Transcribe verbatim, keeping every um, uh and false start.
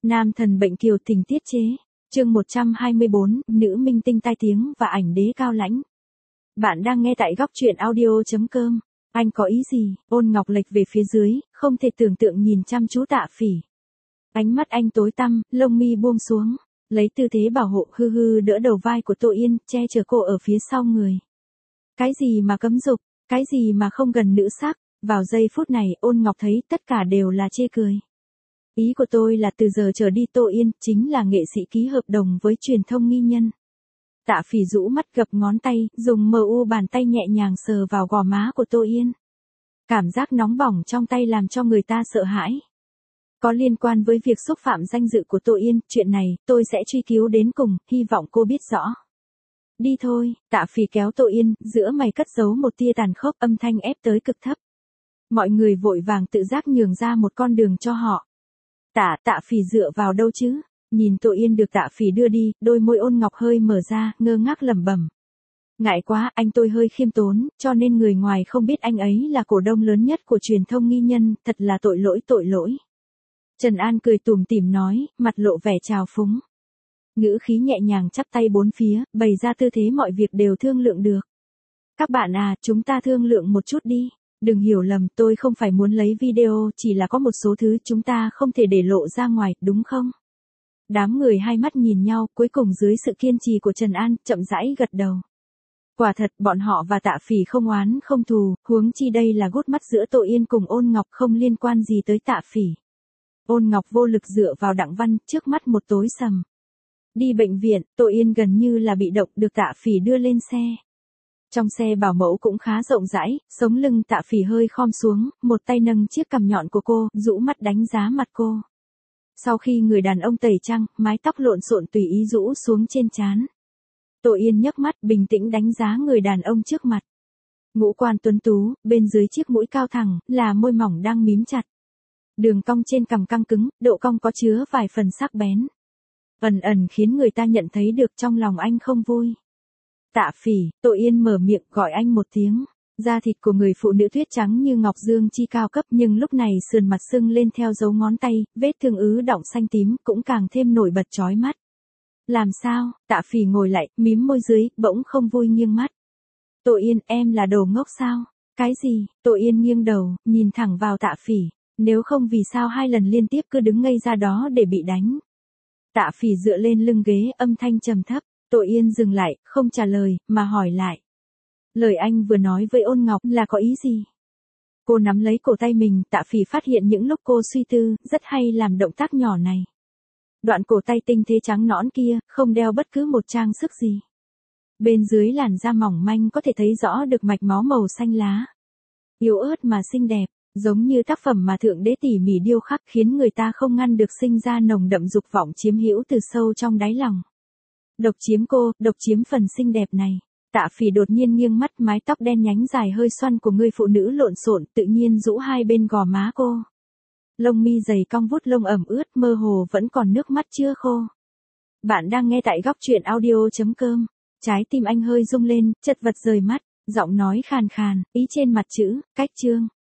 Nam thần bệnh kiều tình tiết chế. Chương một trăm hai mươi bốn, nữ minh tinh tai tiếng và ảnh đế cao lãnh. Bạn đang nghe tại góc truyện audio chấm com. Anh có ý gì? Ôn Ngọc lệch về phía dưới, không thể tưởng tượng nhìn chăm chú Tạ Phỉ. Ánh mắt anh tối tăm, lông mi buông xuống, lấy tư thế bảo hộ hư hư đỡ đầu vai của Tô Yên, che chở cô ở phía sau người. Cái gì mà cấm dục, cái gì mà không gần nữ sắc, vào giây phút này Ôn Ngọc thấy tất cả đều là chê cười. Ý của tôi là từ giờ trở đi Tô Yên chính là nghệ sĩ ký hợp đồng với truyền thông nghi nhân. Tạ Phỉ rũ mắt gập ngón tay, dùng mờ u bàn tay nhẹ nhàng sờ vào gò má của Tô Yên. Cảm giác nóng bỏng trong tay làm cho người ta sợ hãi. Có liên quan với việc xúc phạm danh dự của Tô Yên, chuyện này tôi sẽ truy cứu đến cùng, hy vọng cô biết rõ. Đi thôi, Tạ Phỉ kéo Tô Yên, giữa mày cất giấu một tia tàn khốc, âm thanh ép tới cực thấp. Mọi người vội vàng tự giác nhường ra một con đường cho họ. Tạ, Tạ Phỉ dựa vào đâu chứ? Nhìn Tô Yên được Tạ Phỉ đưa đi, đôi môi Ôn Ngọc hơi mở ra, ngơ ngác lẩm bẩm. Ngại quá, anh tôi hơi khiêm tốn, cho nên người ngoài không biết anh ấy là cổ đông lớn nhất của truyền thông nghi nhân, thật là tội lỗi tội lỗi. Trần An cười tủm tỉm nói, mặt lộ vẻ trào phúng. Ngữ khí nhẹ nhàng chắp tay bốn phía, bày ra tư thế mọi việc đều thương lượng được. Các bạn à, chúng ta thương lượng một chút đi. Đừng hiểu lầm, tôi không phải muốn lấy video, chỉ là có một số thứ chúng ta không thể để lộ ra ngoài, đúng không? Đám người hai mắt nhìn nhau, cuối cùng dưới sự kiên trì của Trần An, chậm rãi gật đầu. Quả thật, bọn họ và Tạ Phỉ không oán không thù, huống chi đây là gút mắt giữa Tô Yên cùng Ôn Ngọc, không liên quan gì tới Tạ Phỉ. Ôn Ngọc vô lực dựa vào Đặng Văn, trước mắt một tối sầm. Đi bệnh viện, Tô Yên gần như là bị động, được Tạ Phỉ đưa lên xe. Trong xe bảo mẫu cũng khá rộng rãi, sống lưng Tạ Phỉ hơi khom xuống, một tay nâng chiếc cằm nhọn của cô, rũ mắt đánh giá mặt cô. Sau khi người đàn ông tẩy trăng, mái tóc lộn xộn tùy ý rũ xuống trên trán. Tô Yên nhấc mắt bình tĩnh đánh giá người đàn ông trước mặt. Ngũ quan tuấn tú, bên dưới chiếc mũi cao thẳng, là môi mỏng đang mím chặt. Đường cong trên cằm căng cứng, độ cong có chứa vài phần sắc bén. Ẩn ẩn khiến người ta nhận thấy được trong lòng anh không vui. Tạ Phỉ, Tô Yên mở miệng gọi anh một tiếng. Da thịt của người phụ nữ tuyết trắng như ngọc dương chi cao cấp, nhưng lúc này sườn mặt sưng lên theo dấu ngón tay, vết thương ứ đọng xanh tím cũng càng thêm nổi bật chói mắt. Làm sao? Tạ Phỉ ngồi lại, mím môi dưới, bỗng không vui nghiêng mắt. Tô Yên, em là đồ ngốc sao? Cái gì? Tô Yên nghiêng đầu, nhìn thẳng vào Tạ Phỉ. Nếu không vì sao hai lần liên tiếp cứ đứng ngây ra đó để bị đánh? Tạ Phỉ dựa lên lưng ghế, âm thanh trầm thấp. Tô Yên dừng lại, không trả lời, mà hỏi lại. Lời anh vừa nói với Ôn Ngọc là có ý gì? Cô nắm lấy cổ tay mình, Tạ Phỉ phát hiện những lúc cô suy tư, rất hay làm động tác nhỏ này. Đoạn cổ tay tinh tế trắng nõn kia, không đeo bất cứ một trang sức gì. Bên dưới làn da mỏng manh có thể thấy rõ được mạch máu màu xanh lá. Yếu ớt mà xinh đẹp, giống như tác phẩm mà Thượng Đế tỉ mỉ điêu khắc, khiến người ta không ngăn được sinh ra nồng đậm dục vọng chiếm hữu từ sâu trong đáy lòng. Độc chiếm cô, độc chiếm phần xinh đẹp này. Tạ Phỉ đột nhiên nghiêng mắt, mái tóc đen nhánh dài hơi xoăn của người phụ nữ lộn xộn, tự nhiên rũ hai bên gò má cô. Lông mi dày cong vút lông ẩm ướt, mơ hồ vẫn còn nước mắt chưa khô. Bạn đang nghe tại góc truyện audio chấm com. Trái tim anh hơi rung lên, chật vật rời mắt, giọng nói khàn khàn, ý trên mặt chữ, cách chương.